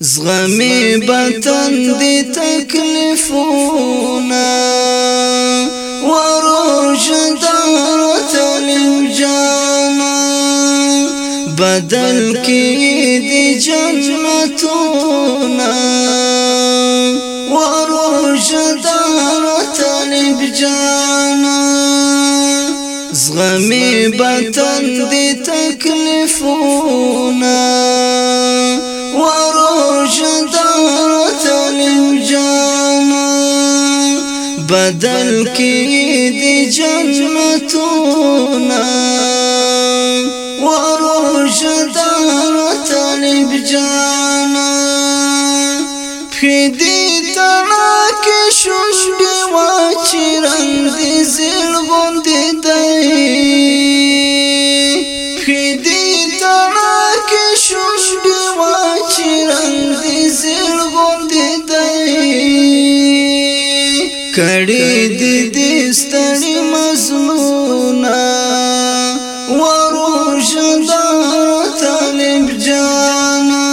زغمی بطن دی تکلیفونا وروج دار طالب جانا بدل کی دی جنتونا وروج دار طالب جانا زغمی بطن دی تکلیفونا وروج دار طالب جانا بدل کی دی جنتونا وروج دار طالب جانا پھیدی تنا کی شنڈی واچی رنگ دی زل گوندی دائی پھیدی تنا کی شنڈی واچی رنگ دی زل گوندی دائی کڑی دی دستانی مزمونا وروج دار طالب جانا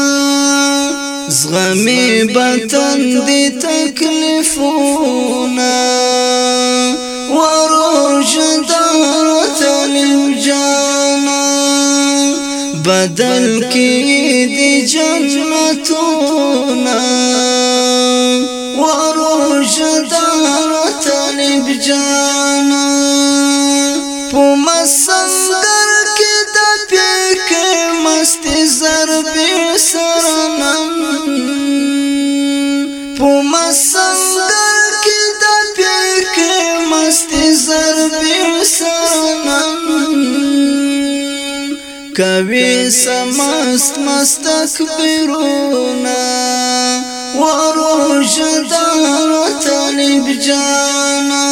زغمی بطن دی تکلیفونا وروج دار طالب جانا بدل کی دی جنتونا وروج دار طالب جانا پوما سنگر کی دا پیک مستی ضربی سرنم پوما سنگر کی دا پیک مستی ضربی سرنم کوي سمست مستكبرونا وروج دار طالب جانا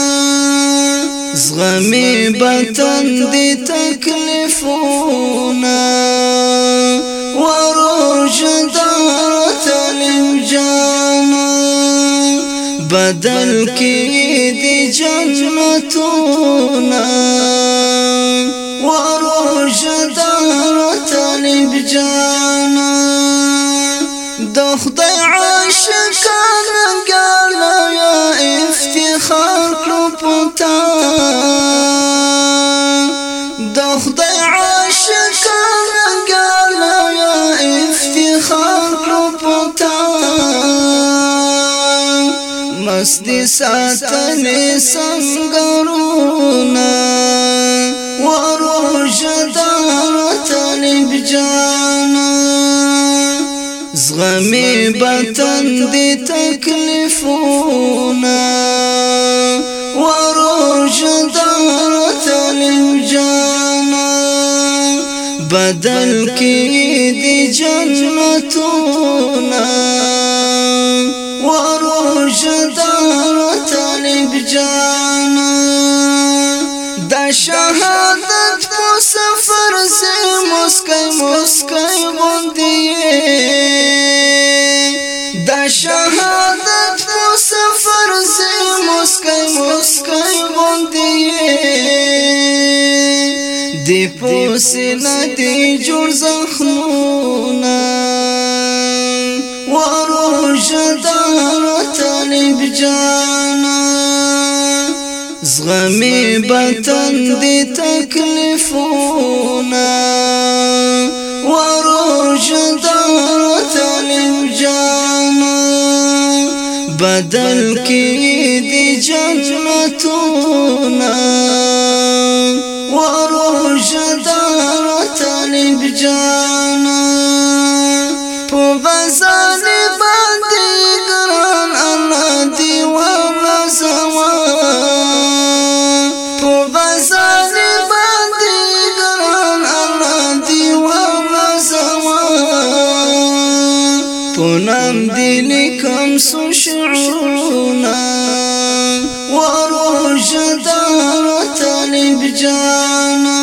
زغمی بطن دی تکلیفونا وروج دار طالب جانا بدل کی دی جنتونا وروج دار طالب جانا د خدای عاشقان ګالا یا افتخار کړو پتا د خدای عاشقان ګالا یا افتخار کړو پتا مستی ساتلې سنگرونا وروج دار طالب جانا زغمی بطن دی تکلیفونا وروج دار طالب جانا بدل کی دی جنتونا وروج دار طالب جانا دا شهادت پو سفر سے مسکای مسکای غوندیه دا شهادت پو سفر سے مسکای مسکای غوندیه دی پوسینا دی جوړ زخمونا وروج دار طالب جانا زغمی بطن دی تکلیفونا وروج دار طالب جانا بدل کی دی جنتونا وروج دار طالب جانا پو غزال باندی گران انا دیوانا زوان پو غزال باندی گران انا دیوانا زوان پونم دیلی کم سو شعرونا وروج دار طالب جانا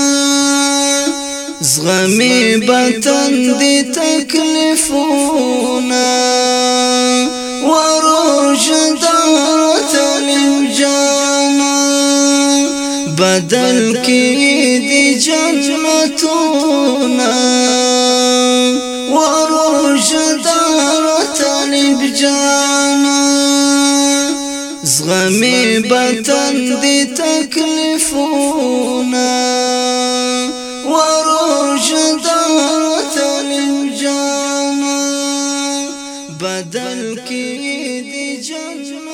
زغمی بطن دی تکلیفونا وروج دار طالب جانا بدل کی دی جنتونا وروج دار طالب جانا زغمی بطن دی تکلیفونا وروجدار طالب جانا بدل کی دی جنت